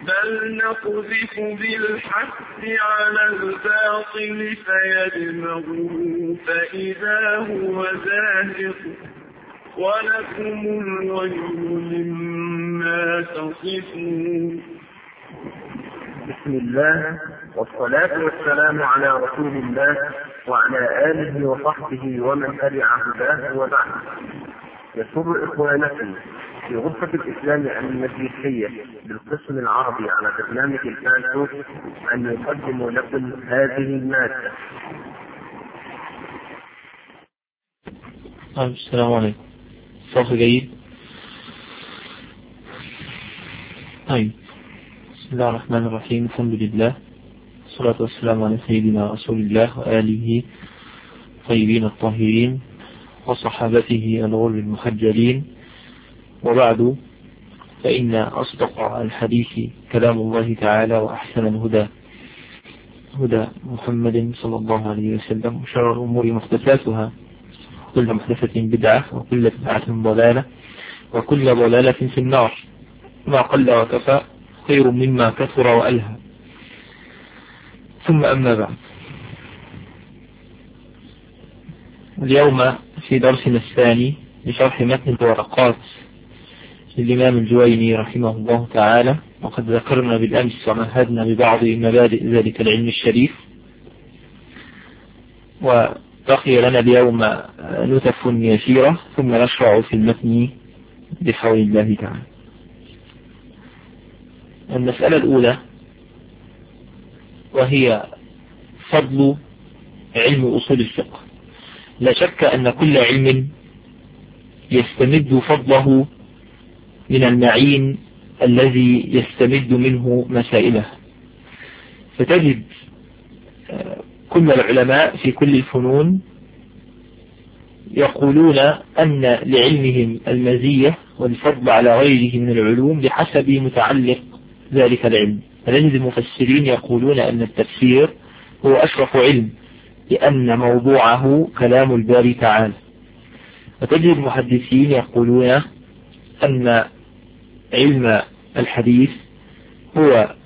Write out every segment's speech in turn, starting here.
بل نقذف بالحق على الباطل فيدمغه فإذا هو زاهق ولكم الويل مما تصفون. بسم الله والصلاة والسلام على رسول الله وعلى آله وصحبه ومن تبع هداه وبعد. يسر إخوانكم في غرفة الإسلام المسيحية بالقسم العربي على برنامج الفانتو أن يقدم لكم هذه المادة. السلام عليكم. صوت جيد؟ طيب، بسم الله الرحمن الرحيم. الحمد لله والصلاة والسلام على سيدنا رسول الله وآله طيبين الطاهرين وصحابته الغر المحجلين، وبعد، فإن أصدق الحديث كلام الله تعالى وأحسن الهدى هدى محمد صلى الله عليه وسلم، وشر الأمور محدثاتها، كل محدثة بدعة وكل بدعة ضلالة وكل ضلالة في النار. ما قل وكفى خير مما كثر وألهى. ثم أما بعد، اليوم في درسنا الثاني لشرح متن الورقات للإمام الجويني رحمه الله تعالى، وقد ذكرنا بالأمس ومهدنا ببعض مبادئ ذلك العلم الشريف، وبقي لنا اليوم نتف يسيرة ثم نشرع في المتن بحول الله تعالى. المسألة الأولى وهي فضل علم أصول الفقه. لا شك أن كل علم يستمد فضله من المعين الذي يستمد منه مسائله، فتجد كل العلماء في كل الفنون يقولون أن لعلمهم المزية والفضل على غيره من العلوم بحسب متعلق ذلك العلم. فنجد المفسرين يقولون أن التفسير هو أشرف علم لأن موضوعه كلام الباري تعالى، وتجد المحدثين يقولون أن علم الحديث هو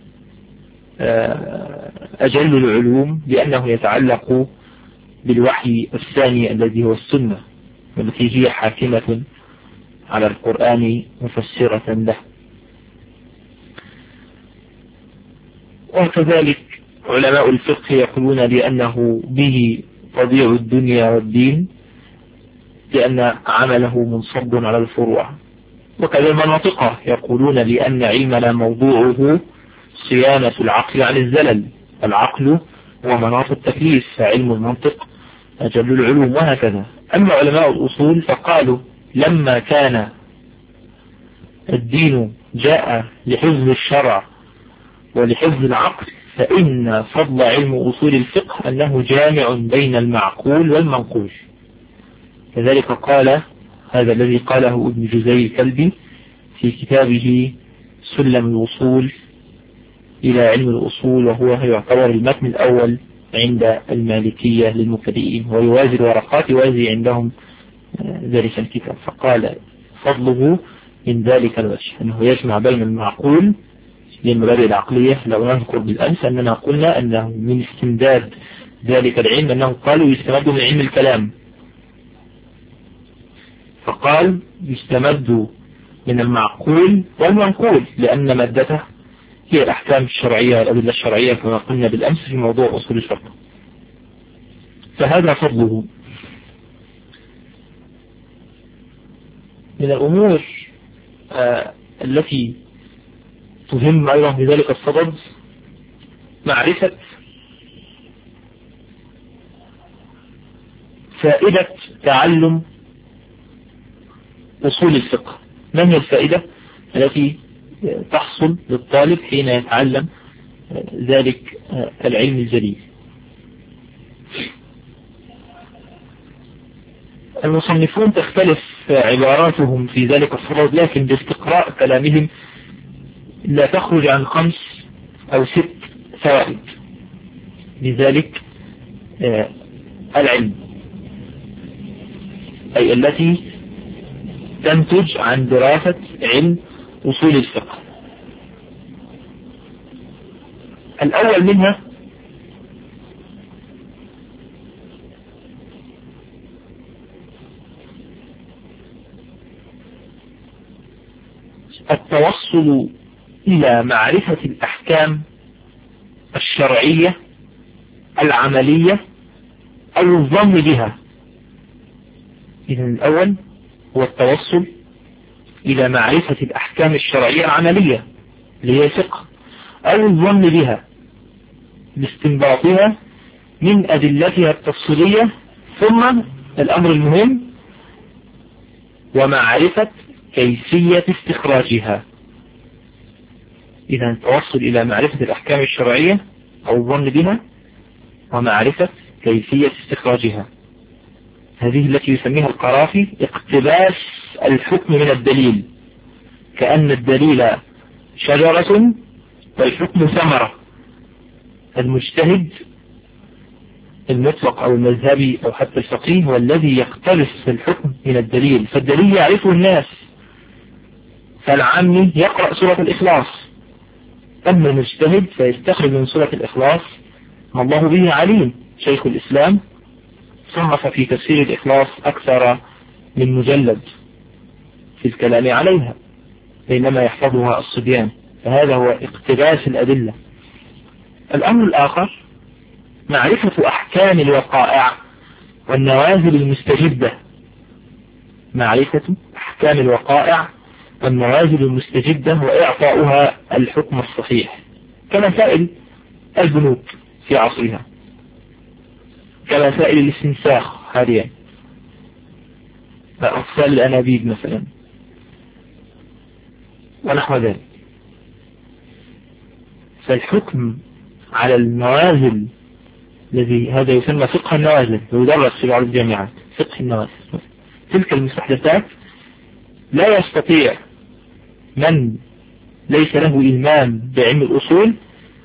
أجل العلوم لأنه يتعلق بالوحي الثاني الذي هو السنة، والتي هي حاكمة على القرآن مفسرة له. وكذلك علماء الفقه يقولون لأنه به تضيع الدنيا والدين لأن عمله منصب على الفروع. وكذا المناطق يقولون لأن علمنا موضوعه صيانة العقل عن الزلل، العقل هو مناط التكليف، فعلم المنطق أجل العلوم، وهكذا. أما علماء الأصول فقالوا لما كان الدين جاء لحفظ الشرع ولحفظ العقل، فإن فضل علم أصول الفقه أنه جامع بين المعقول والمنقول. كذلك قال هذا الذي قاله ابن جزي الكلبي في كتابه سلم الوصول إلى علم الأصول، وهو يعتبر المتن الأول عند المالكية للمبتدئين، ويوازي الورقات يوازي عندهم ذلك الكتاب. فقال فضله من ذلك الوجه أنه يجمع بين المعقول للمبادئ العقلية. لو نذكر بالأمس أننا قلنا أنه من استمداد ذلك العلم أنه قالوا يستمد من علم الكلام، فقال يستمد من المعقول والمنقول لأن مادته هي الأحكام الشرعية والأدلة الشرعية كما قلنا بالأمس في موضوع أصول الفقه. فهذا فضله. من الأمور التي تهم أيضا بذلك الصدد معرفة فائدة تعلم أصول الفقه. ما هي الفائدة التي تحصل للطالب حين يتعلم ذلك العلم الجليل؟ المصنفون تختلف عباراتهم في ذلك الصدد، لكن باستقراء كلامهم لا تخرج عن 5 أو 6 فوائد لذلك العلم، أي التي تنتج عن دراسة علم أصول الفقه. الأول منها التوصل إلى معرفة الأحكام الشرعية العملية أو الظن بها. إذن الأول هو التوصل إلى معرفة الأحكام الشرعية العملية اللي هي فقه، أو الظن بها باستنباطها من أدلتها التفصيلية، ثم الأمر المهم ومعرفة كيفية استخراجها. إذا التوصل إلى معرفة الأحكام الشرعية أو الظن بها ومعرفة كيفية استخراجها، هذه التي يسميها القرافي اقتباس الحكم من الدليل، كأن الدليل شجرة والحكم ثمرة. المجتهد المطلق أو المذهبي أو حتى الفقيه هو الذي يقتبس الحكم من الدليل، فالدليل يعرفه الناس، فالعامي يقرأ سورة الإخلاص، أما المجتهد فيستخرج من سورة الإخلاص ما الله به عليم. شيخ الإسلام صنف في تفسير الإخلاص أكثر من مجلد في الكلام عليها بينما يحفظها الصبيان، فهذا هو اقتباس الأدلة. الأمر الآخر معرفة أحكام الوقائع والنوازل المستجدة، معرفة أحكام الوقائع والنوازل المستجدة وإعطاؤها الحكم الصحيح، كمسائل البنوك في عصرها، كمسائل الاستنساخ حاليا، أطفال الأنابيب مثلا ونحو ذلك. فالحكم على النوازل الذي هذا يسمى فقه النوازل، يدرس في بعض الجامعات فقه النوازل. تلك المستحدثات لا يستطيع من ليس له إلمام بعلم الأصول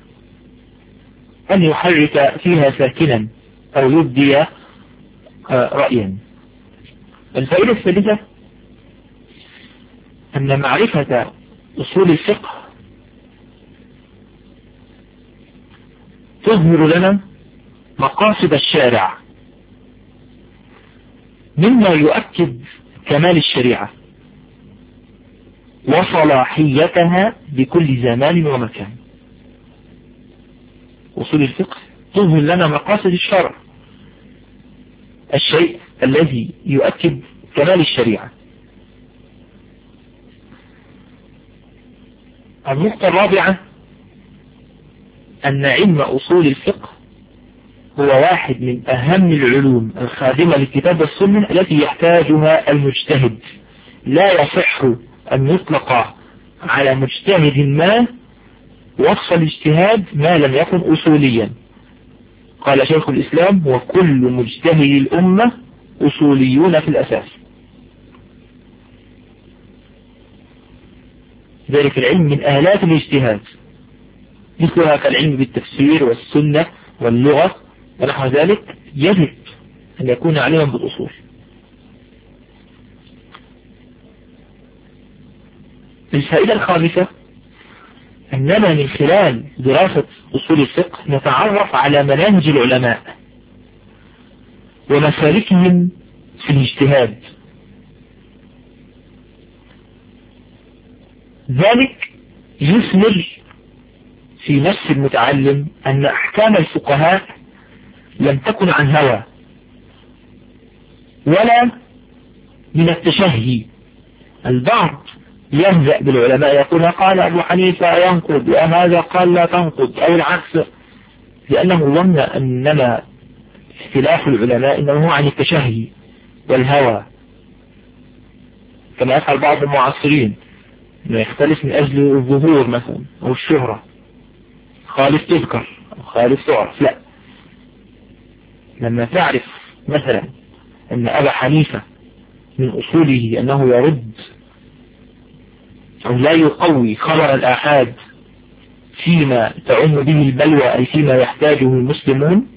أن يحرك فيها ساكنا أو يبدي رأيا. الفائدة الثالثة أن معرفة أصول الفقه تظهر لنا مقاصد الشارع مما يؤكد كمال الشريعة وصلاحيتها بكل زمان ومكان. أصول الفقه تظهر لنا مقاصد الشرع، الشيء الذي يؤكد كمال الشريعة. النقطة الرابعة أن علم أصول الفقه هو واحد من أهم العلوم الخادمة للكتاب والسنة التي يحتاجها المجتهد. لا يصح أن يطلق على مجتهد ما وصف الاجتهاد ما لم يكن أصوليا. قال شيخ الإسلام: وكل مجتهد الأمة أصوليون في الأساس. ذلك العلم من آلات الاجتهاد، مثلها كالعلم بالتفسير والسنة واللغة ونحو ذلك، يجب أن يكون علما بالأصول. الفائدة الخامسة أننا من خلال دراسة أصول الفقه نتعرف على مناهج العلماء ومسالكهم في الاجتهاد. ذلك يثمر في نفس المتعلم أن أحكام الفقهاء لم تكن عن هوى ولا من التشهي. البعض يهزأ بالعلماء يقول: قال أبو حنيفة ينقض، وهذا قال لا تنقض، أو العكس، لأنه ظن أننا اختلاف العلماء إنه هو عن التشهي والهوى، كما يفعل بعض المعاصرين إنه يختلف من أجل الظهور مثلا أو الشهرة، خالف تذكر أو خالف تعرف. لا، لما تعرف مثلا أن أبا حنيفة من أصوله أنه يرد أو لا يقوي خبر الآحاد فيما تعم به البلوى أي فيما يحتاجه المسلمون،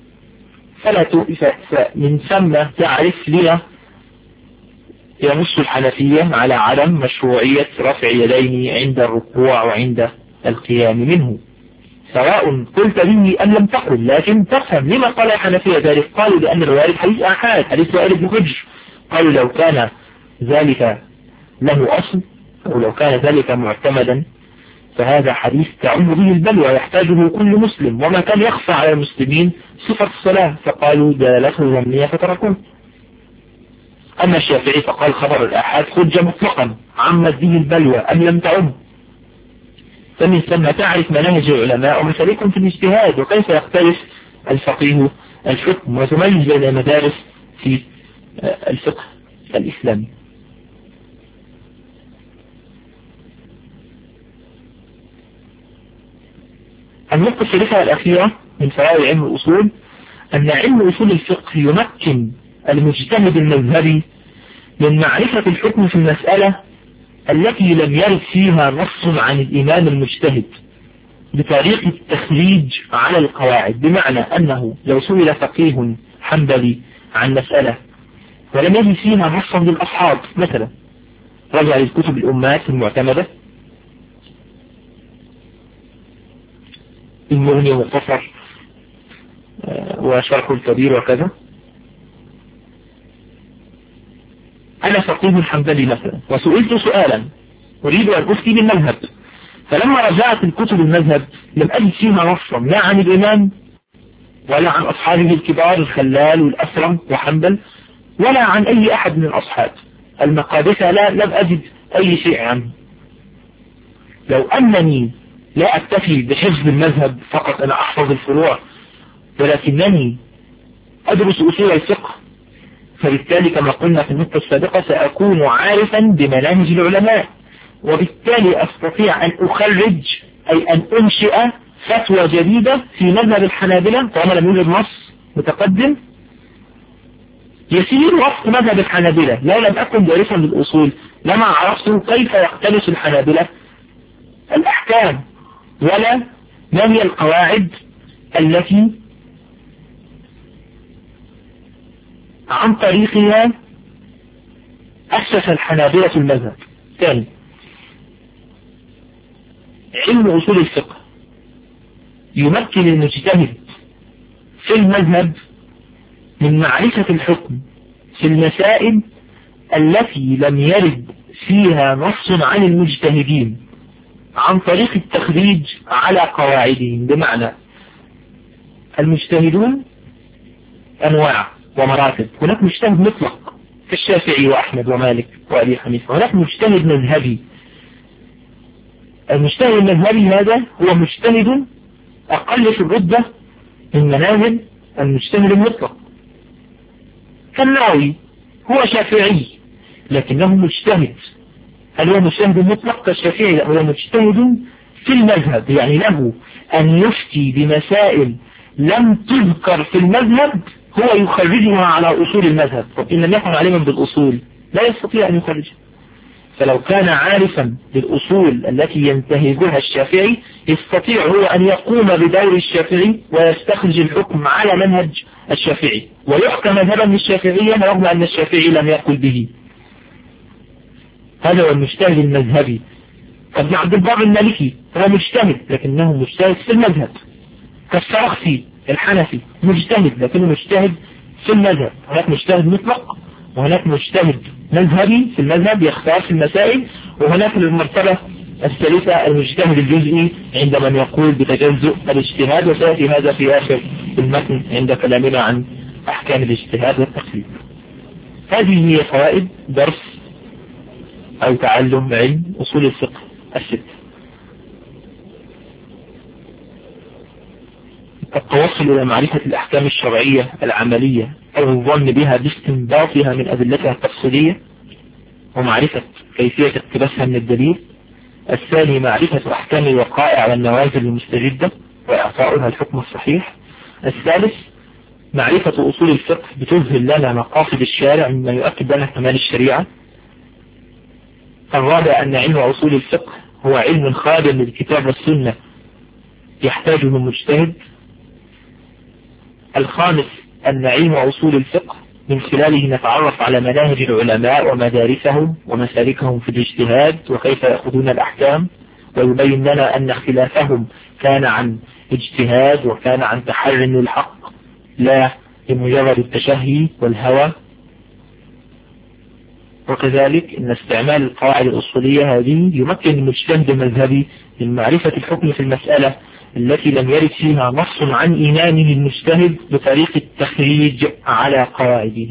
من ثم تعرف لما ينص الحنفية على عدم مشروعية رفع يدين عند الركوع وعند القيام منه. سواء قلت به أم لم تقل، لكن تفهم لما قال الحنفية ذلك. قالوا لأن الوارد حديث آحاد، حديث وائل بن حجر. قالوا لو كان ذلك له أصل أو لو كان ذلك معتمدا فهذا حديث تعم به البلوى يحتاجه كل مسلم، وما كان يخفى على المسلمين صفة الصلاة، فقالوا دلالته ظنية فتركوه. أما الشافعي فقال خبر الآحاد حجة مطلقا عمت به البلوى أم لم تعم. فمن ثم تعرف مناهج العلماء ومسالكهم في الاجتهاد وكيف يختلف الفقيه الحكم، وتميز بين المدارس في الفقه الإسلامي. النقطة الثالثة الأخيرة من فوائد علم الأصول أن علم أصول الفقه يمكن المجتهد المذهبي من معرفة الحكم في المسألة التي لم يرد فيها نص عن الإمام المجتهد بطريقة التخريج على القواعد. بمعنى أنه لو سئل فقيه حنبلي عن مسألة ولم يجد فيها نصا للأصحاب، مثلا رجع للكتب الأمات المعتمدة المغني والمختصر وشرح الكبير وكذا، أنا فقيه حنبلي مثلا وسئلت سؤالا أريد أن أفتي بالمذهب، فلما رجعت الكتب المذهب لم أجد فيها نصا لا عن الإمام ولا عن أصحابه الكبار الخلال والأسرم وحنبل ولا عن أي أحد من الأصحاب المقادسة، لم أجد أي شيء عنه. لو أنني لا أكتفي بحفظ المذهب فقط، أنا أحفظ الفروع ولكنني أدرس أصول الفقه، فبالتالي كما قلنا في النقطة السابقة سأكون عارفا بمناهج العلماء، وبالتالي أستطيع أن أخرج أي أن أنشئ فتوى جديدة في مذهب الحنابلة طالما لم يوجد نص متقدم يسير وفق مذهب الحنابلة. لو لم أكن دارسا للأصول لما عرفت كيف يقتبس الحنابلة الأحكام ولا ما هي القواعد التي عن طريقها أسس الحنابلة المذهب. ثاني، علم أصول الفقه يمكن المجتهد في المذهب من معرفة الحكم في المسائل التي لم يرد فيها نص عن المجتهدين عن طريق التخريج على قواعدهم. بمعنى المجتهدون أنواع ومراتب، هناك مجتهد مطلق كالشافعي وأحمد ومالك وأبي حنيفة، هناك مجتهد مذهبي. المجتهد المذهبي هذا هو مجتهد أقل في الرتبة من منازل المجتهد المطلق، كالنووي هو شافعي لكنه مجتهد. هل هو مجتهد مطلق كالشافعي؟ لا، هو مجتهد في المذهب، يعني له أن يفتي بمسائل لم تذكر في المذهب هو يخرجها على أصول المذهب. طب إن لم يكن علما بالأصول لا يستطيع أن يخرجها. فلو كان عارفا بالأصول التي ينتهجها الشافعي يستطيع هو أن يقوم بدور الشافعي ويستخرج الحكم على منهج الشافعي ويحكم مذهبا للشافعية رغم أن الشافعي لم يقل به. هذا هو المجتهد المذهبي. ابن عبد البر المالكي هو مجتهد لكنه مجتهد في المذهب، كالسرخسي الحنفي مجتهد لكنه مجتهد في المذهب. هناك مجتهد مطلق وهناك مجتهد مذهبي في المذهب يختار في المسائل، وهناك المرتبة الثالثة المجتهد الجزئي عند من يقول بتجزؤ الاجتهاد، وسيأتي هذا في آخر المتن عند كلامنا عن أحكام الاجتهاد والتقليد. هذه هي فوائد درس أو تعلم علم أصول الفقه الستة. التوصل إلى معرفة الأحكام الشرعية العملية أو الظن بها باستنباطها من أدلتها التفصيلية ومعرفة كيفية اقتباسها من الدليل. الثاني معرفة أحكام الوقائع والنوازل المستجدة وإعطاؤها الحكم الصحيح. الثالث معرفة أصول الفقه بتظهر لنا مقاصد الشارع مما يؤكد لنا كمال الشريعة. الرابع أن علم أصول الفقه هو علم خادم للكتاب والسنة يحتاجه المجتهد. الخامس أن علم أصول الفقه من خلاله نتعرف على مناهج العلماء ومدارسهم ومسالكهم في الاجتهاد وكيف يأخذون الأحكام ويبين لنا أن اختلافهم كان عن اجتهاد وكان عن تحري الحق لا لمجرد التشهي والهوى. وكذلك أن استعمال القواعد الأصولية هذه يمكن المجتهد المذهبي من معرفة الحكم في المسألة التي لم يرد فيها نص عن إيمانه المجتهد بطريق التخريج على قواعده.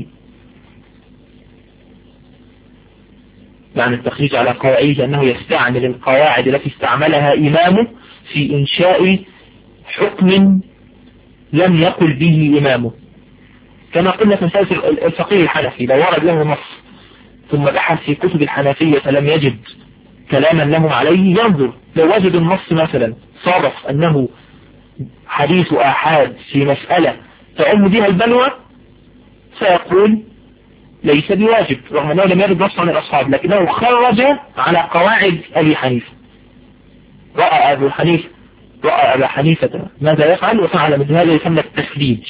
معنى التخريج على قواعده أنه يستعمل القواعد التي استعملها إمامه في إنشاء حكم لم يقل به إمامه، كما قلنا في مسألة الفقيه الحنفي لو ورد له نص ثم بحث في كتب الحنفية فلم يجد كلاما له عليه ينظر، لو وجد النص مثلا صادف أنه حديث آحاد في مسألة تعم بها البلوى سيقول ليس بواجب رغم أنه لم يرد نص عن الأصحاب، لكنه خرج على قواعد أبي حنيفة. رأى أبا حنيفة ماذا يفعل وفعل مثل هذا يسمى التخريج.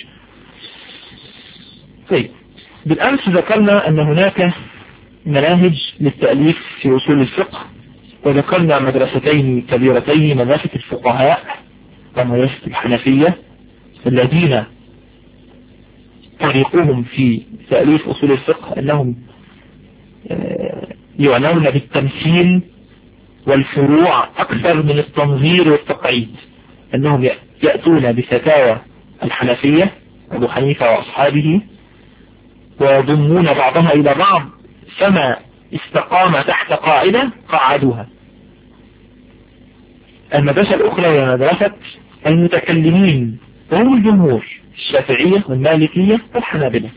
طيب، بالأمس ذكرنا أن هناك مناهج للتأليف في أصول الفقه، وذكرنا مدرستين كبيرتين، مدرسة الفقهاء ومدرسة الحنفية الذين طريقهم في تأليف أصول الفقه أنهم يعنون بالتمثيل والفروع أكثر من التنظير والتقعيد، أنهم يأتون بفتاوى الحنفية أبو حنيفة وأصحابه ويضمون بعضها إلى بعض، فما استقام تحت قاعدة قعدوها. المدرسة الأخرى هي مدرسة المتكلمين وهم الجمهور، الشافعية والمالكية والحنابلة.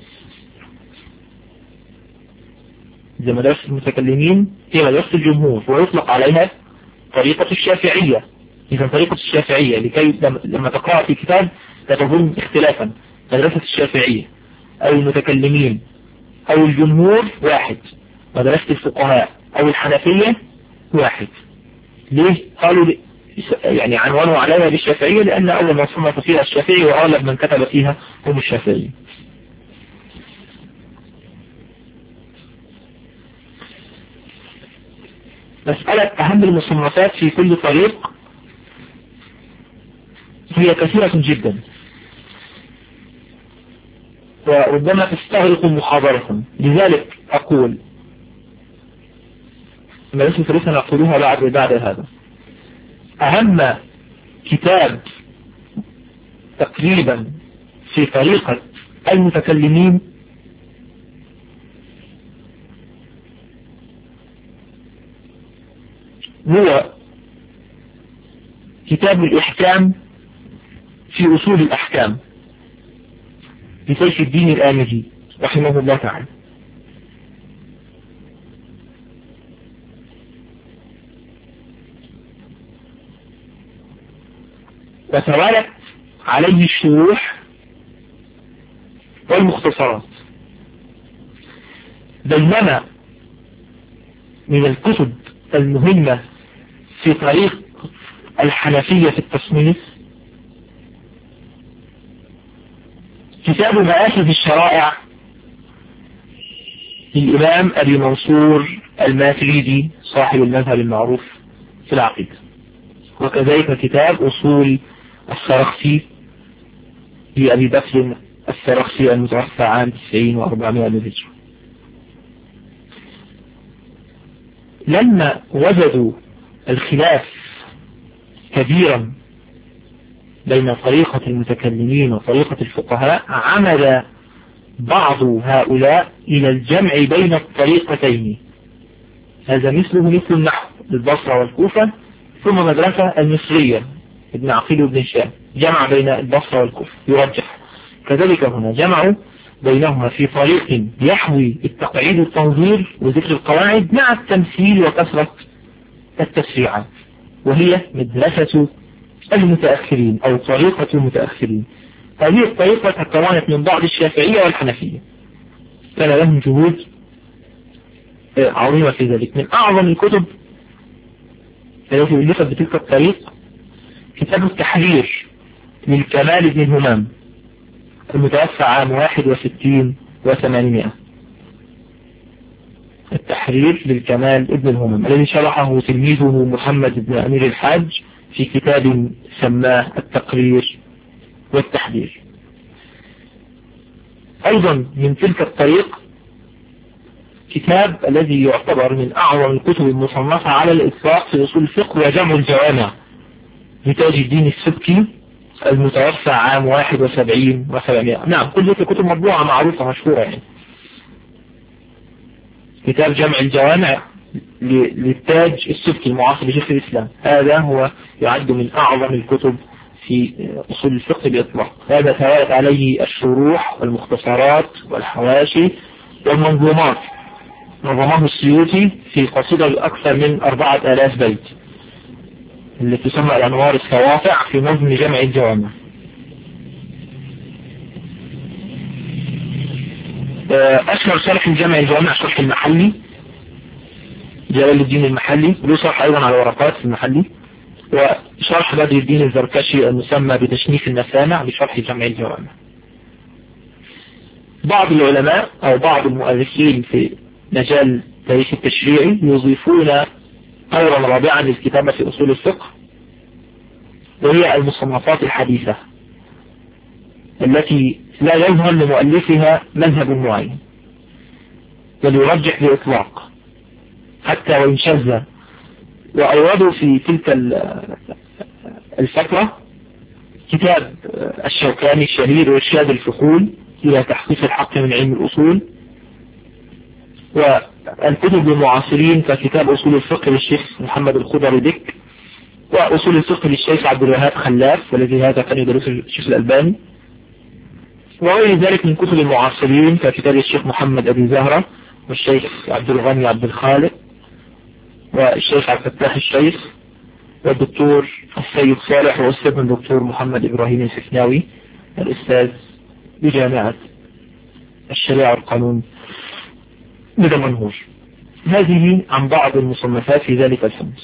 إذا مدرسة المتكلمين هي مدرسة الجمهور ويطلق عليها طريقة الشافعية. إذا طريقة الشافعية لكي لما تقرأ في كتاب لا تظن اختلافا، مدرسة الشافعية أو المتكلمين أو الجمهور واحد، مدرسة الفقهاء أو الحنفية واحد. ليه؟ قالوا يعني عنوانوا عليها بالشافعية لأن أول من صنف فيها الشافعي وأغلب من كتب فيها هم الشافعي. مسألة أهم المصنفات في كل طريق هي كثيرة جدا وربما تستغرق محاضرة، لذلك أقول ما ليس ثلاثة نأخذوها بعد هذا. أهم كتاب تقريبا في طريقة المتكلمين هو كتاب الإحكام في أصول الأحكام لسيف الدين الآمدي رحمه الله تعالى. وتوالت عليه الشروح والمختصرات، بينما من الكتب المهمة في طريق الحنفية في التصنيف كتاب مآخذ الشرائع للإمام أبي منصور الماتريدي صاحب المذهب المعروف في العقيدة، وكذلك كتاب أصول السرخسي لأبي بكر السرخسي المتوفى عام 90 و400 للهجرة. لما وجدوا الخلاف كبيرا بين طريقة المتكلمين وطريقة الفقهاء عمد بعض هؤلاء إلى الجمع بين الطريقتين. هذا مثل النحو البصرة والكوفة، ثم مدرسة المصرية ابن عقيل وابن هشام جمع بين البصرة والكوفة يرجح. كذلك هنا جمعوا بينهما في طريق يحوي التقعيد والتنظير وذكر القواعد مع التمثيل وكثرة التشريعات، وهي مدرسة المتأخرين أو طريقة المتأخرين. هذه الطريقة تكونت من بعض الشافعية والحنفية، كان لهم جهود عظيمة في ذلك. من أعظم الكتب التي ألفت بتلك الطريق كتاب التحرير للكمال بن همام المتوفى عام 61 و800. التحرير للكمال ابن الهمم الذي شرحه تلميذه محمد بن أمير الحاج في كتاب سماه التقرير والتحرير. أيضا من تلك الطريق كتاب الذي يعتبر من أعظم الكتب المصنفة على الإطلاق في أصول الفقه وجمع الجوامع لتاج الدين السبكي المتوفى عام 71 و700. نعم، كل ذلك كتب مطبوعة معروفة مشهورة يعني. كتاب جمع الجوامع للتاج السبكي المعاصر لشيخ الإسلام، هذا هو يعد من أعظم الكتب في أصول الفقه بإطلاق. هذا توالت عليه الشروح والمختصرات والحواشي والمنظومات. نظمه السيوطي في قصيدة أكثر من 4000 بيت التي تسمى الأنوار السواطع في نظم جمع الجوامع. أشهر شرح الجمع الجوامع شرح المحلي جلال الدين المحلي، له شرح أيضا على ورقات في المحلي، وشرح بدر الدين الزركشي المسمى بتشنيف المسامع بشرح جمع الجوامع. بعض العلماء أو بعض المؤلفين في مجال التاريخ التشريعي يضيفون طورا رابعا للكتابة في أصول الفقه، وهي المصنفات الحديثة التي لا يظهر لمؤلفها مذهب معين بل يرجح بإطلاق حتى وإن شذ. وأوردوا في تلك الفترة كتاب الشوكاني الشهير إرشاد الفحول إلى تحقيق الحق من علم الأصول، والكتب المعاصرين ككتاب أصول الفقه للشيخ محمد الخضر دك، وأصول الفقه للشيخ عبد الوهاب خلاف والذي هذا كان يدرسه الشيخ الألباني، وغير ذلك من كتب المعاصرين ككتاب الشيخ محمد أبي زهرة والشيخ عبد الغني عبد الخالق والشيخ عبد الفتاح الشيخ والدكتور السيد صالح والأستاذ الدكتور محمد إبراهيم السفناوي الأستاذ بجامعة الشريعة والقانون بدمنهور. هذه عن بعض المصنفات في ذلك الفن.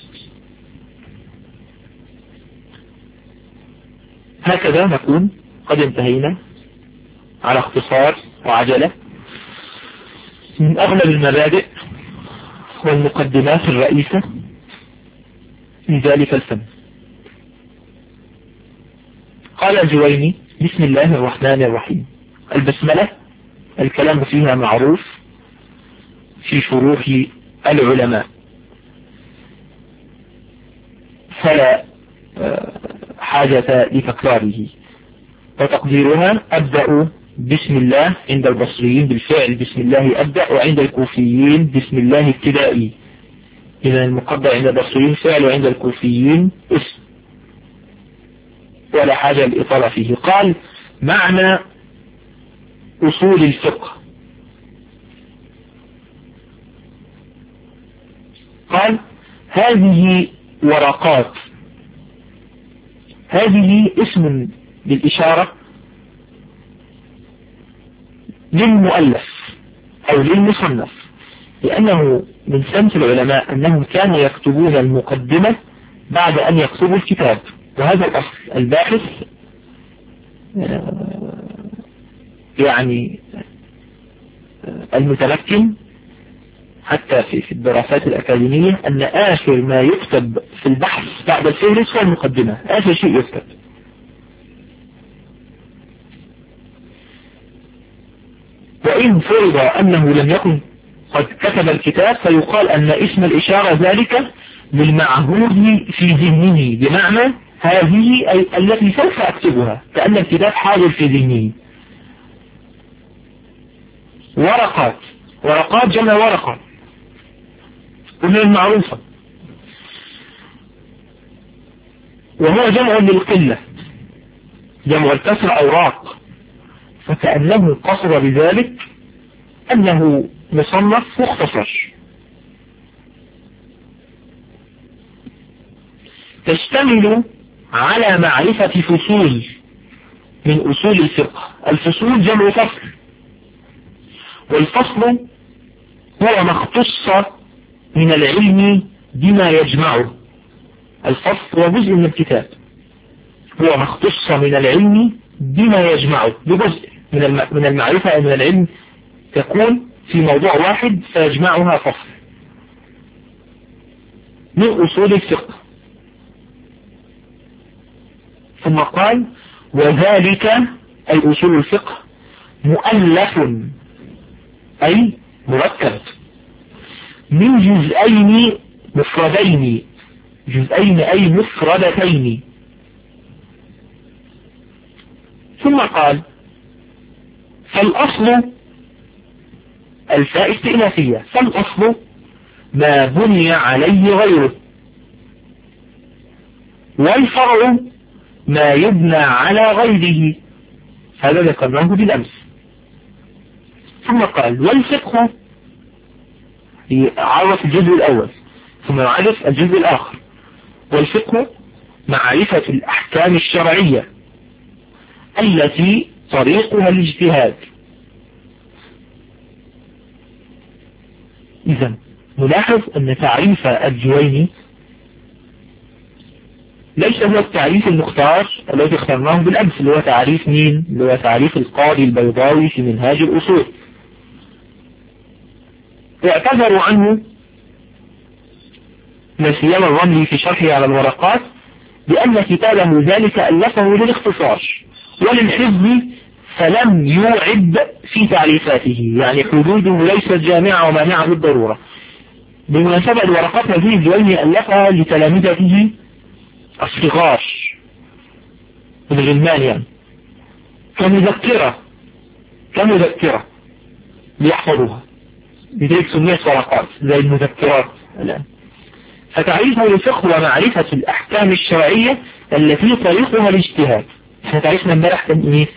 هكذا نكون قد انتهينا على اختصار وعجلة من أغلب المبادئ والمقدمات الرئيسة في ذلك الفن. قال الجويني: بسم الله الرحمن الرحيم. البسملة الكلام فيها معروف في شروح العلماء، فلا حاجة لتكراره، وتقديرها أبدأ بسم الله عند البصريين بالفعل بسم الله أبدأ، وعند الكوفيين بسم الله ابتدائي. إذا المقدر عند البصريين فعل وعند الكوفيين اسم، ولا حاجة للإطالة فيه. قال: معنى أصول الفقه. قال: هذه ورقات. هذه اسم بالإشارة للمؤلف أو للمصنف، لأنه من سمت العلماء أنهم كانوا يكتبون المقدمة بعد أن يكتبوا الكتاب، وهذا الأصل. الباحث يعني المتمكن حتى في الدراسات الأكاديمية أن آخر ما يكتب في البحث بعد الفهرس هو المقدمة، آخر شيء يكتب. وإن فرض أنه لم يكن قد كتب الكتاب فيقال أن اسم الإشارة ذلك للمعهود في ذهنه، بمعنى هذه أي التي سوف أكتبها، كأن الكتاب حاضر في ذهنه. ورقات. ورقات جمع ورقة ومن المعروفة، وهو جمع للقلة، جمع الكسر أوراق، فكأنه قصد بذلك أنه مصنف مختصر. تشتمل على معرفة فصول من أصول الفقه. الفصول جمع فصل، والفصل هو ما اختص من العلم بما يجمعه. الفصل هو جزء من الكتاب، هو ما اختص من العلم بما يجمعه، بجزء من المعرفة أو من العلم تكون في موضوع واحد فيجمعها فصل من أصول الفقه. ثم قال وذلك أي أصول الفقه مؤلف أي مركب من جزئين مفردين، جزئين أي مفردتين. ثم قال فالأصل الفاء استئنافية، فالأصل ما بني عليه غيره، والفرع ما يبنى على غيره، هذا ذكرناه بالأمس. ثم قال والفقه عرف الجزء الأول ثم يعرف الجزء الآخر. والفقه معرفة الأحكام الشرعية التي طريقها الاجتهاد. إذن نلاحظ أن تعريف الجويني ليس هو التعريف المختار الذي اخترناه بالأمس، اللي هو تعريف مين؟ اللي هو تعريف القاضي البيضاوي في منهاج الأصول. اعتذروا عنه نسيان الرملي في شرحه على الورقات بأن كتابه ذلك ألفه للاختصار وللحفظ، فلم يوعد في تعريفاته، يعني حدوده ليست جامعة ومانعة بالضرورة. بالمناسبة الورقات هذه الجويني ألفها لتلامذته الصغار الغلمان، يعني كمذكرة ليحفظوها، لذلك سميت ورقات زي المذكرات الآن. فتعريفه للفقه ومعرفة الأحكام الشرعية التي طريقها الاجتهاد. احنا تعرفنا امبارح كان ايه؟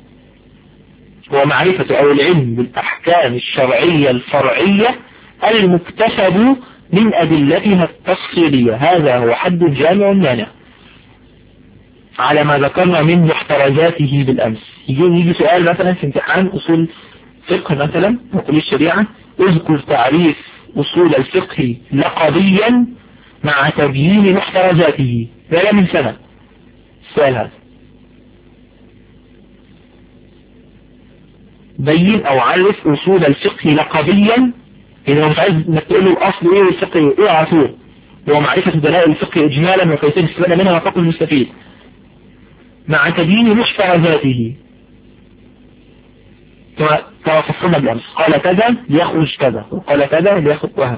ومعرفة أو العلم بالأحكام الشرعية الفرعية المكتسب من أدلتها التفصيلية، هذا هو حد جامع مانع على ما ذكرنا من محترزاته بالأمس. يجي سؤال مثلا في امتحان أصول فقه مثلا وكل الشريعة، اذكر تعريف أصول الفقه لقبيا مع تبيين محترزاته، لا من سنة السؤال هذا. بين أو عرف أصول الفقه لقبيا، إذا مش عايز انك تقول له الأصل إيه والفقه إيه على طول، هو معرفة دلائل الفقه إجمالا وكيفية الاستفادة منها وفقه المستفيد مع تبيين محترزاته كما فصلنا بالأمس. قال كذا ليخرج كذا وقال كذا ليخرج وهم.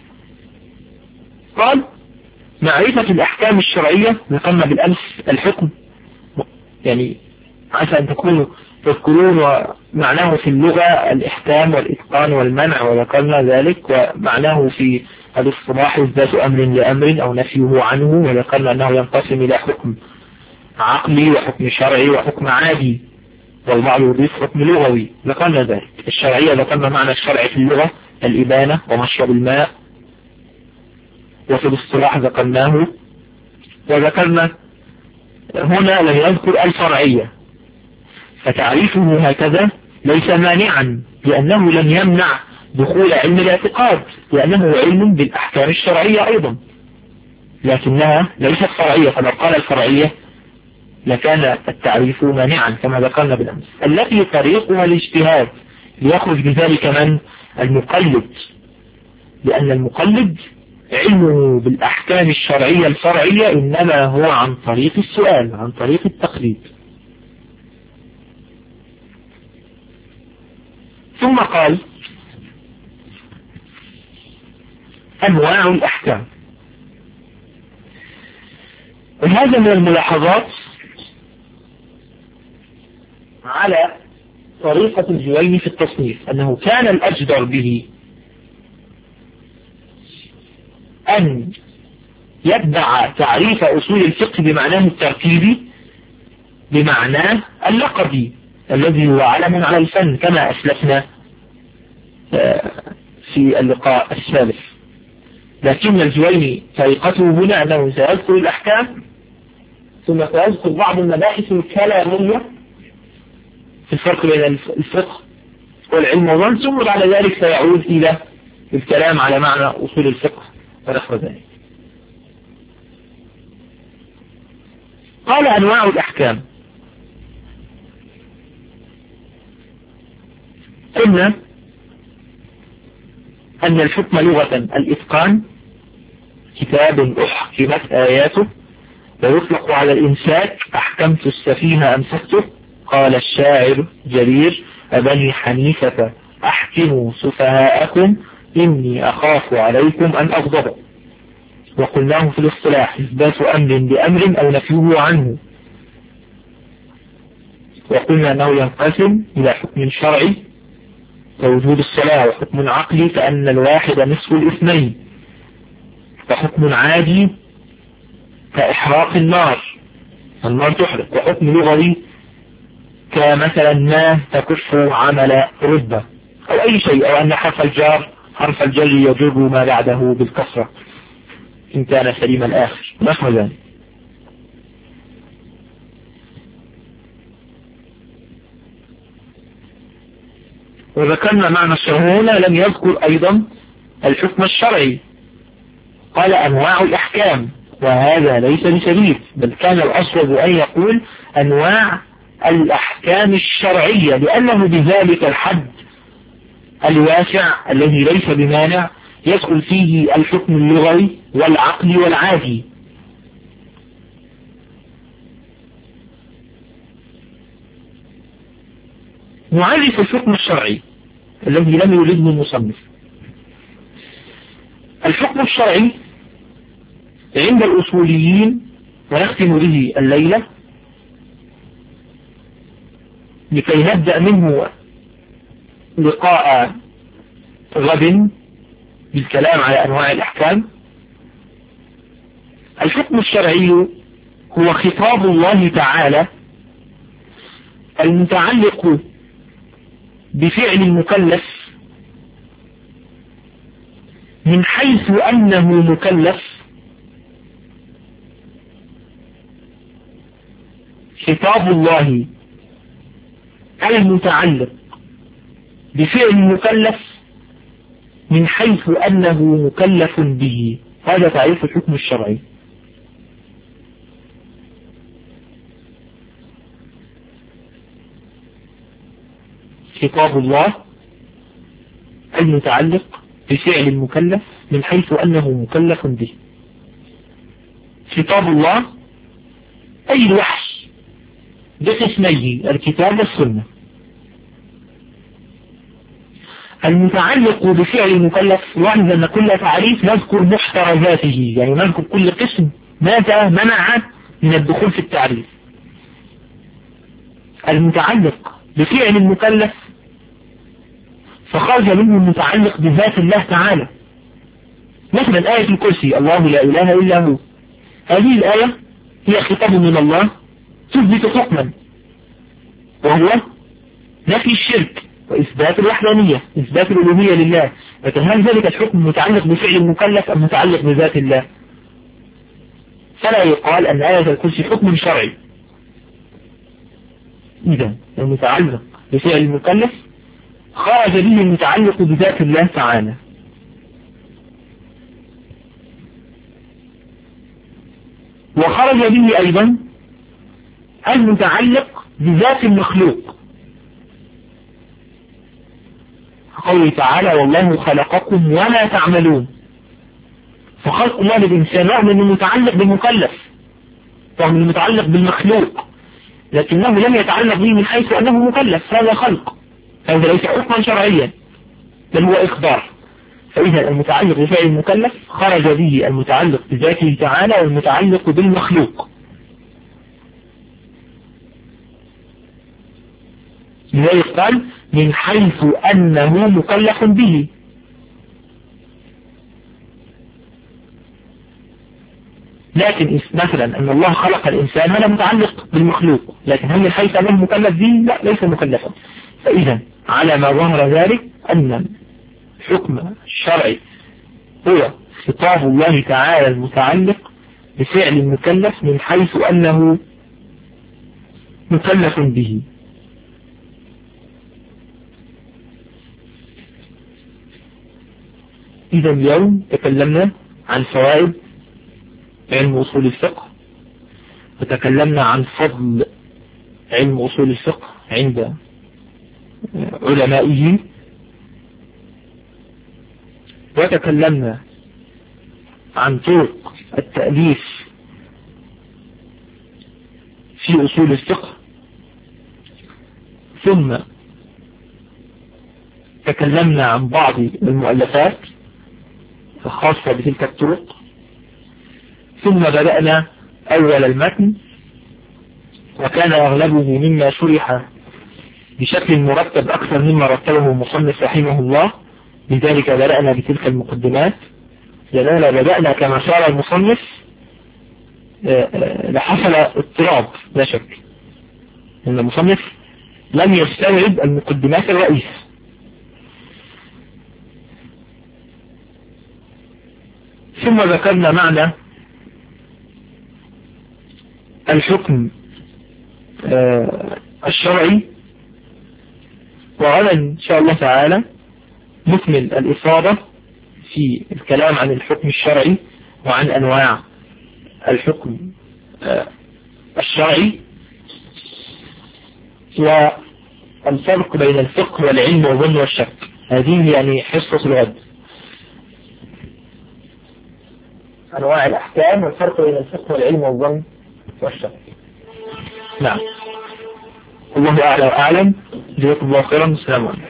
قال معرفة الأحكام الشرعية ذكرنا بالأمس الحكم، يعني عسى أن تكونوا تذكرون ومعناه في اللغة الإحكام والإتقان والمنع وذكرنا ذلك، ومعناه في الاصطلاح إثبات أمر لأمر أو نفيه عنه، وذكرنا أنه ينقسم إلى حكم عقلي وحكم شرعي وحكم عادي، والبعض يضيف حكم لغوي. ذكرنا ذلك. الشرعية ذكرنا معنى الشرع في اللغة الإبانة ومشرب الماء، وفي الاصطلاح ذكرناه. وذكرنا هنا لم يذكر الفرعية، فتعريفه هكذا ليس مانعا، لأنه لم يمنع دخول علم الاعتقاد، لأنه علم بالأحكام الشرعية أيضا، لكنها ليست فرعية. فلو قال الفرعية لكان التعريف مانعا كما ذكرنا بالأمس. التي طريقها الاجتهاد، ليخرج بذلك من؟ المقلد، لأن المقلد علمه بالأحكام الشرعية الفرعية إنما هو عن طريق السؤال، عن طريق التقليد. ثم قال أنواع الأحكام. وهذا من الملاحظات على طريقة الجويني في التصنيف، أنه كان الأجدر به أن يتبع تعريف أصول الفقه بمعناه الترتيبي بمعناه اللقبي الذي هو علم على الفن كما أسلفنا في اللقاء السابق. لكن الجويني طريقته هنا أنه سيذكر الأحكام ثم سيذكر بعض المباحث الكلامية في الفرق بين الفقه والعلم والظن، ثم بعد ذلك سيعود إلى الكلام على معنى أصول الفقه ونحو ذلك. قال أنواع الأحكام. قلنا أن الحكم لغة الإتقان، كتاب أحكمت آياته، ويطلق على الإمساك، أحكمت السفينة أمسكته. قال الشاعر جرير: أبني حنيفة أحكموا سفهاءكم إني أخاف عليكم أن أغضب. وقلناه في الاصطلاح: إثبات أمر بأمر أو نفيه عنه. وقلنا أنه ينقسم إلى حكم شرعي كوجود الصلاة، وحكم عقلي كأن الواحد نصف الاثنين، وحكم عادي كإحراق النار تحرق، وحكم لغوي كمثلا ما تكف عمل رتبة أو أي شيء، أو أن حرف الجر يجر ما بعده بالكسرة إن كان سليم الآخر نحو ذلك. وذكرنا معنى الشرعون لم يذكر أيضا الحكم الشرعي، قال أنواع الأحكام، وهذا ليس بشديد، بل كان الأصوب أن يقول أنواع الأحكام الشرعية، لأنه بذلك الحد الواسع الذي ليس بمانع يدخل فيه الحكم اللغوي والعقلي والعادي. نعرف الحكم الشرعي الذي لم يرده المصنف. الحكم الشرعي عند الأصوليين، ونختم به الليلة لكي نبدأ منه لقاء غد بالكلام على أنواع الأحكام. الحكم الشرعي هو خطاب الله تعالى المتعلق بفعل المكلف من حيث أنه مكلف، خطاب الله المتعلق بفعل المكلف من حيث أنه مكلف به. هذا تعريف الحكم الشرعي. خطاب الله المتعلق بفعل المكلف من حيث أنه مكلف به. خطاب الله أي الوحي بقسميه الكتاب والسنة. المتعلق بفعل المكلف، لاحظ أن كل تعريف نذكر محترزاته، يعني نذكر كل قسم ماذا منع من الدخول في التعريف. المتعلق بفعل المكلف فخرج منه المتعلق بذات الله تعالى، مثلا آية الكرسي: الله لا إله إلا هو. هذه الآية هي خطاب من الله تثبت حكما، وهو نفي الشرك وإثبات الوحدانية، إثبات الألوهية لله. لكن هل ذلك الحكم متعلق بفعل المكلف أم متعلق بذات الله؟ فلا يقال أن آية الكرسي حكم شرعي. إذا المتعلق بفعل المكلف خرج به المتعلق بذات الله تعالى. وخرج به أيضا المتعلق بذات المخلوق، قوله تعالى: والله خلقكم وما تعملون. فخلق الله للإنسان رغم أنه متعلق بالمكلف، رغم أنه متعلق بالمخلوق، لكنه لم يتعلق به من حيث أنه مكلف. هذا خلق، هذا ليس حكما شرعيا بل هو إخبار. فإذا المتعلق بفعل المكلف خرج به المتعلق بذاته تعالى والمتعلق بالمخلوق. لذلك قال: من حيث أنه مكلف به. لكن مثلا أن الله خلق الإنسان هذا متعلق بالمخلوق، لكن هل من حيث أنه مكلف به؟ لا، ليس مكلفا. فإذا على ما ظهر ذلك أن الحكم الشرعي هو خطاب الله تعالى المتعلق بفعل المكلف من حيث أنه مكلف به. إذا اليوم تكلمنا عن فوائد علم أصول الفقه، وتكلمنا عن فضل علم أصول الفقه عند علمائه، وتكلمنا عن طرق التأليف في أصول الفقه، ثم تكلمنا عن بعض المؤلفات الخاصة بتلك الطرق، ثم بدأنا أول المتن، وكان أغلبه مما شرح بشكل مرتب أكثر مما رتبه المصنف رحمه الله، لذلك بدأنا بتلك المقدمات، لأننا بدأنا كما شاء المصنف لحصل اضطراب لا شك، أن المصنف لم يستوعب المقدمات الرئيسة. ثم ذكرنا معنى الحكم الشرعي، وغدا إن شاء الله تعالى نكمل الإفاضة في الكلام عن الحكم الشرعي وعن أنواع الحكم الشرعي والفرق بين الفقه والعلم والظن والشك. هذه يعني حصة الغد، أنواع الأحكام والفرق بين الفقه والعلم والظن والشك. نعم، الله أعلى وأعلم. جزاكم الله خيرا. السلام عليكم.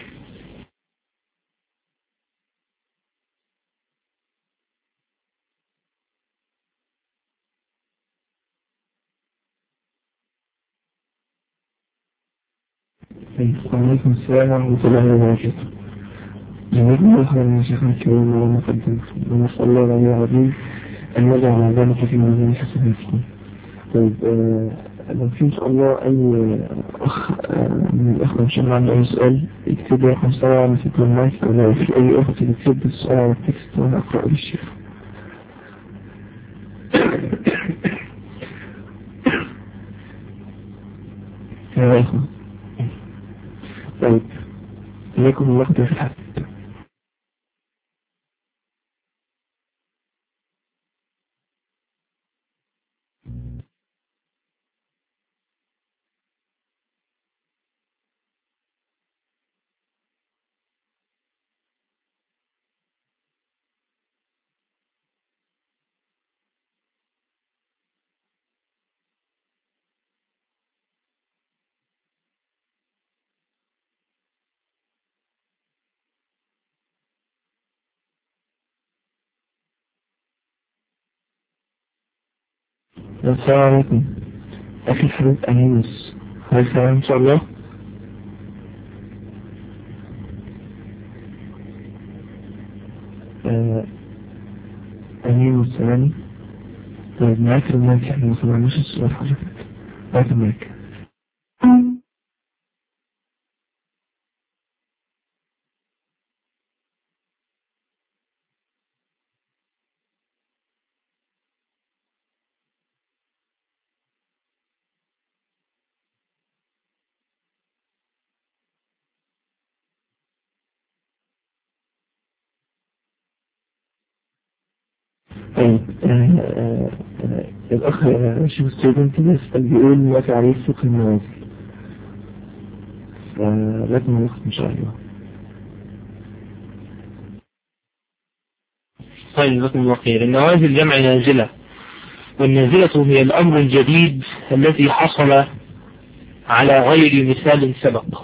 وعليكم السلام ورحمة الله وبركاته. جزاكم الله خيرا يا شيخنا الكريم والمقدم، ونسأل الله العلي العظيم أن يجعل ذلك في ميزان حسناتكم. طيب لو في إن شاء الله أي أخ من الأخوة إن شاء الله عنده أي سؤال يكتب رقم 7 على فكرة المايك، أو لو في أي أخت يكتب السؤال على التكست وأنا أقرأ للشيخ. يا أخوة طيب جزاكم الله خير في الحق. السلام عليكم أخي الحبيب أنيس، هل سلام إن شاء الله؟ أنيس سلامي. طيب معاك المايك، احنا ما سمعناش السؤال حضرتك. معاك المايك. طيب الأخ شيخ ستودنت بيسأل بيقول ما تعريف فقه النوازل، فلازم ناخد إن شاء الله. طيب جزاكم الله خير. النوازل جمع نازلة، والنازلة هي الأمر الجديد الذي حصل على غير مثال سبق.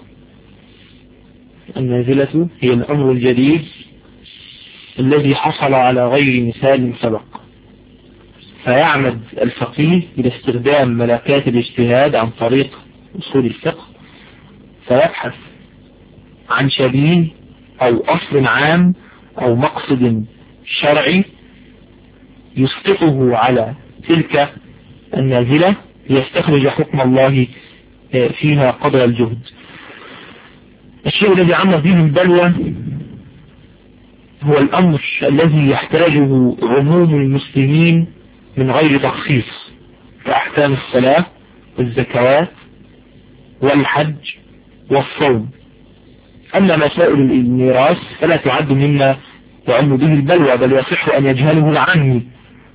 النازلة هي الأمر الجديد الذي حصل على غير مثال سبق، فيعمد الفقيه إلى استخدام ملكات الاجتهاد عن طريق أصول الفقه، فيبحث عن شبيه أو أصل عام أو مقصد شرعي يسقطه على تلك النازلة ليستخرج حكم الله فيها قدر الجهد. الشيء الذي عمل به البلوى هو الأمر الذي يحتاجه عموم المسلمين من غير تخصيص، كأحكام الصلاة والزكوات والحج والصوم. أما مسائل الميراث فلا تعد مما تعم به البلوى، بل يصح أن يجهله العامي.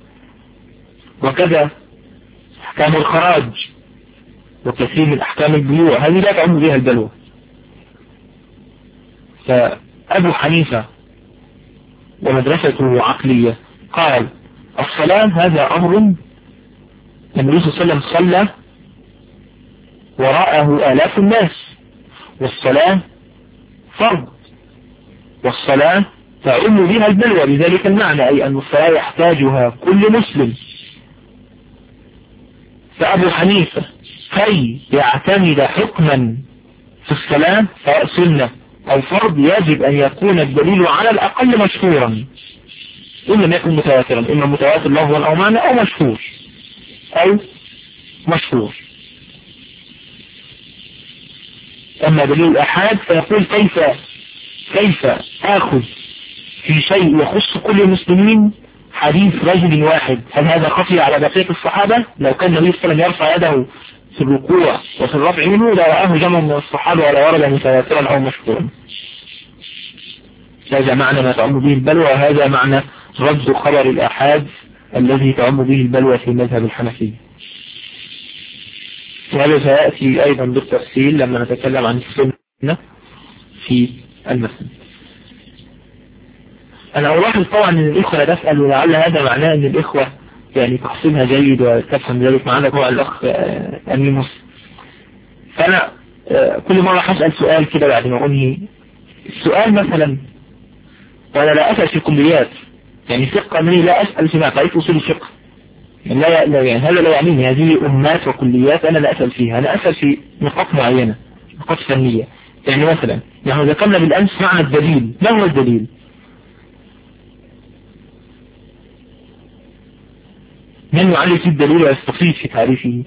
وكذا أحكام الخراج وكثير من أحكام البيوع، هذه لا تعم بها البلوى. فأبو حنيفة ومدرسته عقلية. قال الصلاة هذا أمر النبي صلى الله عليه وسلم صلى وراءه آلاف الناس، والصلاة فرض، والصلاة تعم بها البلوى بذلك المعنى، أي أن الصلاة يحتاجها كل مسلم. فأبو حنيفة كي يعتمد حكما في الصلاة سواء سنة أو فرض يجب أن يكون الدليل على الأقل مشهورا، إن لم يكن متواترا، إما متواتر لفظا أو معنى أو مشهور. أما دليل الأحاد فيقول كيف آخذ في شيء يخص كل المسلمين حديث رجل واحد؟ هل هذا خفي على بقية الصحابة؟ لو كان النبي صلى الله عليه وسلم يرفع يده في الركوع وفي الرفع منه لرآه جمع من الصحابة ولا ورد متواترا أو مشهورا. هذا معنى ما تعم به البلوى، وهذا معنى رد خبر الأحاد الذي تعم به البلوى في مذهب الحنفية. وهذا سيأتي أيضا بالتفصيل لما نتكلم عن السنة في المسجد. أنا ألاحظ طبعا أن الإخوة لا تسأل، ولعل هذا معناه أن الإخوة يعني تحصيلها جيد وتفهم ذلك معنا طبعا الأخ أمين مسلم. فأنا كل مرة هسأل سؤال كده بعد ما أنهي السؤال مثلا، وأنا لا أسأل في كليات يعني فقه مني، لا أسأل في معطيات أصول الفقه يعني لا يعني هذا لا يعنيني، هذه أمات وكليات أنا لا أسأل فيها، أنا أسأل في نقاط معينة، نقاط فنية. يعني مثلا نحن ذكرنا بالأمس معنى الدليل، ما هو الدليل؟ من يعرف الدليل ويستفيد في تعريفه؟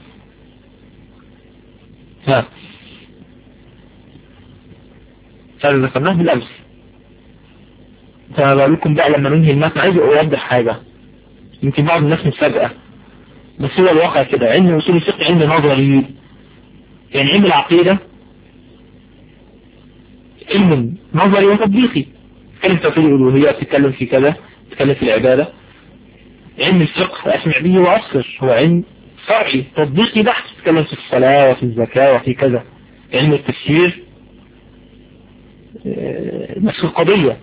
هذا ذكرناه بالأمس. فما بالكم بقى لما ننهي المتن؟ عايز أوضح حاجة يمكن بعض الناس متفاجئة، بس هو الواقع كده. علم أصول الفقه علم نظري، يعني علم العقيدة علم نظري وتطبيقي. تتكلم في توحيد الألوهية، تتكلم في كذا، تتكلم في العبادة. علم الفقه أسمع به وأصر هو علم فرعي تطبيقي بحث، تتكلم في الصلاة وفي الزكاة وفي كذا. علم التفسير نفس القضية.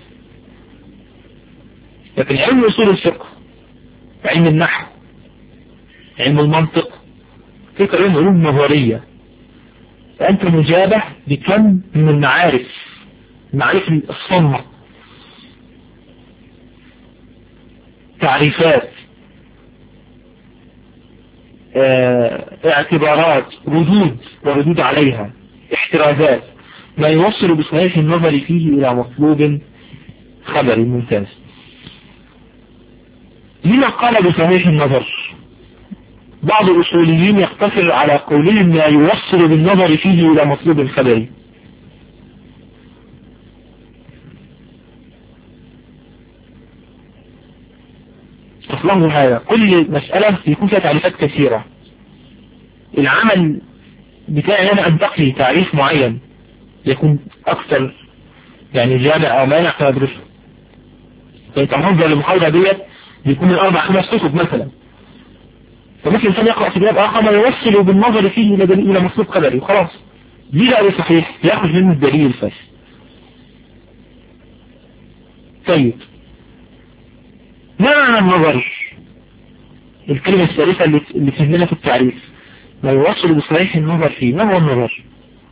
لكن علم أصول الفقه، علم النحو، علم المنطق، تلك علوم نظرية، فأنت مجابه بكم من المعارف الصمة، تعريفات، اعتبارات، وردود عليها، احترازات، ما يوصل بصحيح النظر فيه إلى مطلوب خبري ممتاز. لما قال بصحيح النظر؟ بعض الأصوليين يقتصر على قولهم ما يوصل بالنظر فيه إلى مطلوب خبري. أصلاً هذا كل مسألة يكون فيها تعريفات كثيرة. العمل بتاعي أنا أنتقي تعريف معين يكون أكثر يعني جامع أو مانع فأدرسه. فأنت منظر للمحاضرة ديت بيكون من 4-5 كتب مثلا، فممكن الإنسان يقرأ في كتاب آخر ما يوصل بالنظر فيه إلى مطلوب خبري وخلاص. دي لا صحيح، يأخذ منه الدليل الفاسد. طيب ما معنى النظر؟ الكلمة الثالثة اللي فهمنا في التعريف، ما يوصل بصحيح النظر فيه. ما هو النظر؟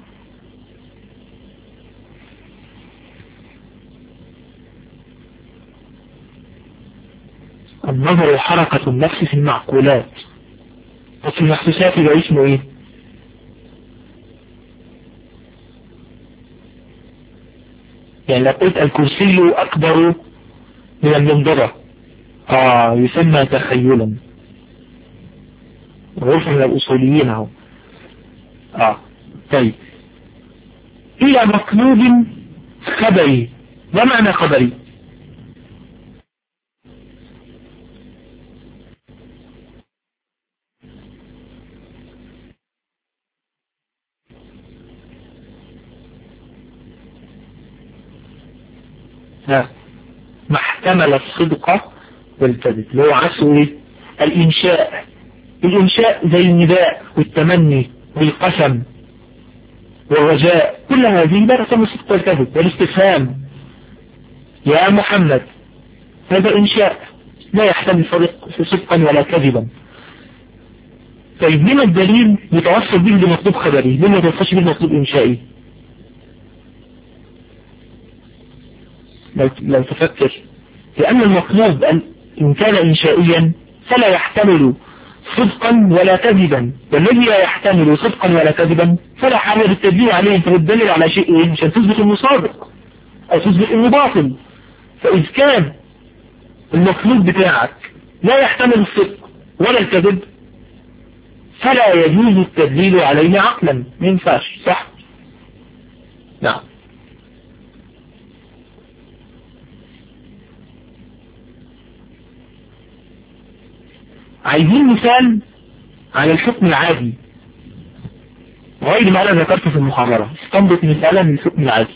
النظر حركة النفس في المعقولات، وفي المحسوسات يبقى اسمه ايه؟ يعني لو قلت الكرسي أكبر من المنضدة يسمى تخيلا، غرفة من الأصوليين اهو. طيب إلى مطلوب خبري. ما معنى خبري؟ ما احتمل الصدق والكذب، اللي هو عكسه ايه؟ الإنشاء زي النداء والتمني والقسم والرجاء، كل هذه لا تسمى الصدق والكذب. والاستفهام يا محمد، هذا إنشاء لا يحتمل صدقا ولا كذبا. طيب لما الدليل يتوصل به لمطلوب خبري، لما يتوصلش به لمطلوب إنشائي؟ لو تفكر، لأن المطلوب إن كان إنشائيا فلا يحتمل صدقا ولا كذبا، والذي لا يحتمل صدقا ولا كذبا فلا حاجة بالتدليل عليه. انت بتدلل على شيء ايه؟ عشان تثبت انه صادق او تثبت انه باطل. فإذ كان المطلوب بتاعك لا يحتمل الصدق ولا الكذب فلا يجوز التدليل عليه عقلا، ما ينفعش. صح؟ نعم. عايزين مثال على الحكم العادي غير ما أنا ذكرته في المحاضرة. استنبط مثالا للحكم العادي.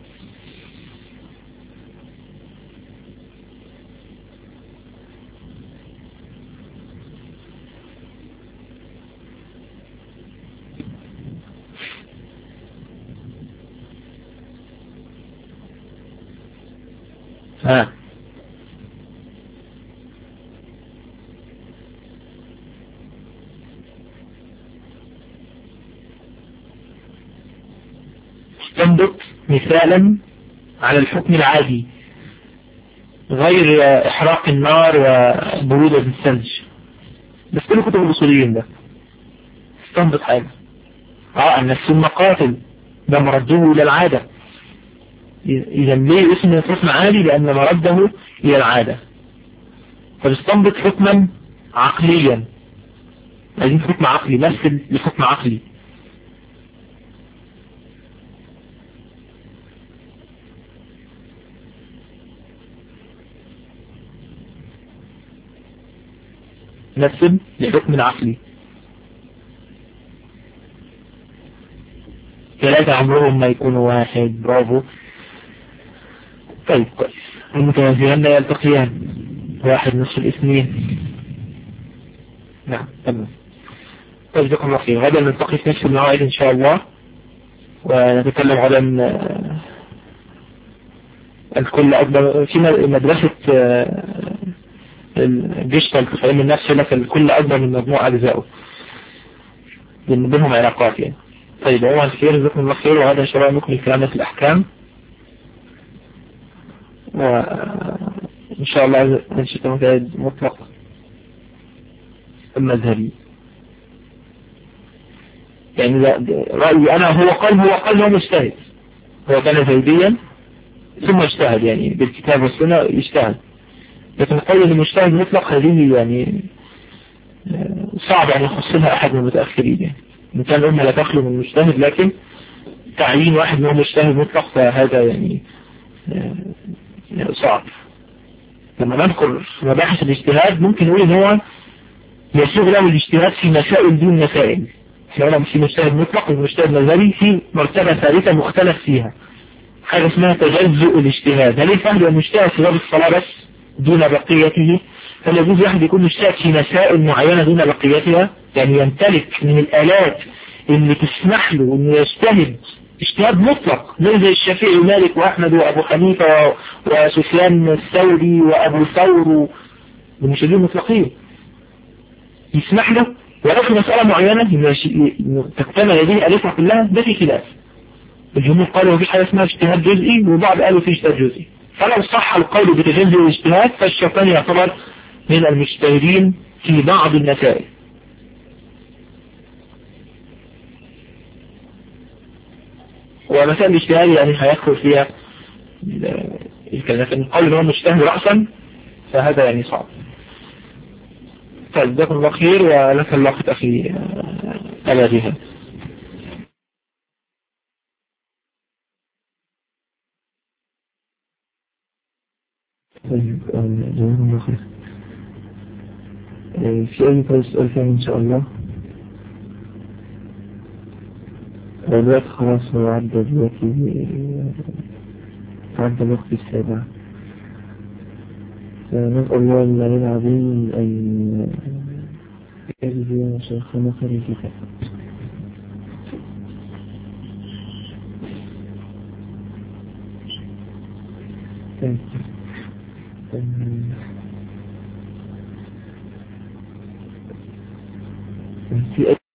استنبط مثالا على الحكم العادي غير إحراق النار وبرودة الثلج، بس كل كتب الأصوليين ده. استنبط حاجة. أن السنة قاتل، ده مرده إلى العادة. إذا ليه اسمه حكم عادي؟ لأن مرده إلى العادة. فاستنبط حكما عقليا. عايزين حكم عقلي، مثل لحكم عقلي. مثل لحكم عقلي. 3 عمرهم ما يكونوا واحد. برافو. طيب كويس. المتوازيان لا يلتقيان، 1 نصف الاثنين. نعم تمام. طيب جزاكم الله خير. غدا نلتقي في نفس الموعد إن شاء الله، ونتكلم غدا الكل أكبر في مدرسة الجيشتال في علم النفس، لك الكل أكبر من مجموع أجزائه، بينهم علاقات يعني. طيب عموما خير، جزاكم الله خير. وهذا إن شاء الله نكمل كلامنا في الأحكام، وإن شاء الله ننشط مجال مطلق المذهبي. يعني رأيي أنا هو قال هو مجتهد، هو كان زيديا ثم اجتهد يعني بالكتاب والسنة يجتهد، لكن قول المجتهد مطلق هذه يعني صعب أن يخصها أحد من المتأخرين. يعني إن كان الأمة لا تخلو من مجتهد، لكن تعيين واحد منهم مجتهد مطلق فهذا يعني صعب. لما نذكر مباحث الاجتهاد ممكن نقول إن هو يسوغ له الاجتهاد في مسائل دون مسائل. احنا قلنا في مجتهد مطلق ومجتهد نظري، في مرتبة ثالثة مختلف فيها، حاجة اسمها تجزؤ الاجتهاد. هل يفهم المجتهد في باب الصلاة بس دون بقيته؟ هل يجوز واحد يكون مجتهد في مسائل معينة دون بقيتها؟ يعني يمتلك من الآلات اللي تسمح له انه يجتهد اجتهاد مطلق زي الشافعي ومالك وأحمد وأبو حنيفة وسفيان الثوري وأبو ثور والمجتهدين المطلقين، يسمح له ولو في مسألة معينة إنه تكتمل هذه الآلات كلها. ده في خلاف. الجمهور قالوا في حاجة اسمها اجتهاد جزئي، وبعض قالوا في اجتهاد جزئي. فلو صح القول بتجزئ الاجتهاد فالشافعي يعتبر من المجتهدين في بعض المسائل. ومسائل الاجتهاد يعني هيدخل فيها الكلام، لكن القول ان هو مجتهد رأسا فهذا يعني صعب. طيب جزاكم الله خير، ولك الله خير أخي أبا جهاد. طيب جزاكم الله خير. في أي سؤال ثاني إن شاء الله؟ الوقت خلاص هو عدى دلوقتي، عدى الوقت 7. فنسأل الله العلي العظيم أن يجزي شيخنا خير الكتاب. في